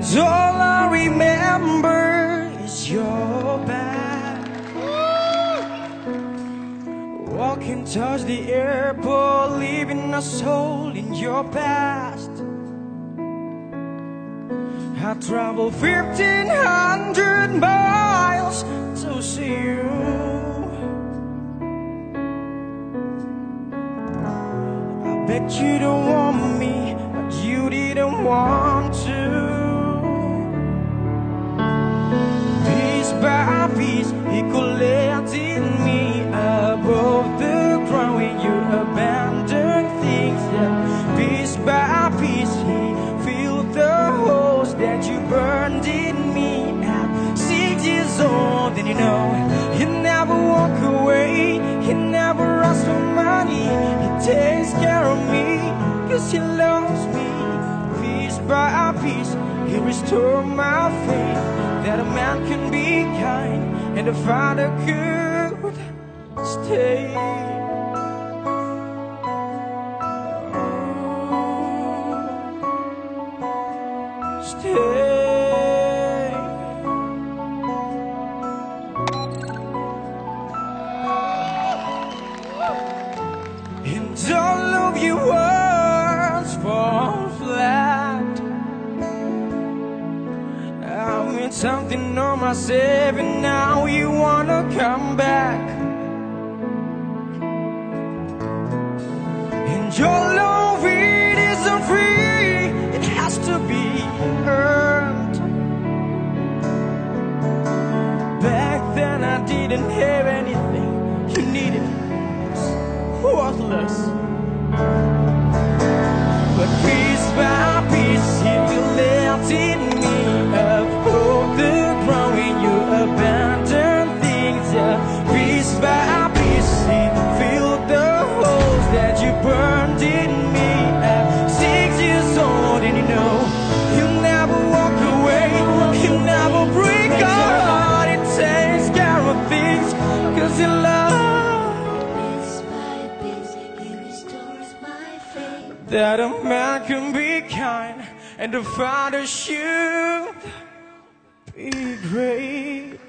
all I remember is your back. Walking towards the airport, leaving a soul in your past. I traveled 1,500 miles to see you. I bet you don't want me, but you didn't want to. Piece by piece, he collected me above the ground when you abandoned things. Yeah. Piece by piece, he filled the holes that you burned in me. At 6 years old, and you know he never walk away. He never asks for money. He takes care of me, 'cause he loves me. Piece by piece, he restored my faith that a man can be kind and a father could stay. Stay. And all of your words fall flat. I made something of myself, and now you wanna come back. And your love, it isn't free, it has to be earned. Back then I didn't have anything you needed, worthless. But piece by piece, he lifted me up off the ground when you abandoned things. Yeah. Piece by piece, he filled the holes that you burned in me. At 6 years old, and you know he'll never walk away. He'll never break our heart. He takes care of things 'cause he loves. That a man can be kind and a father should be great.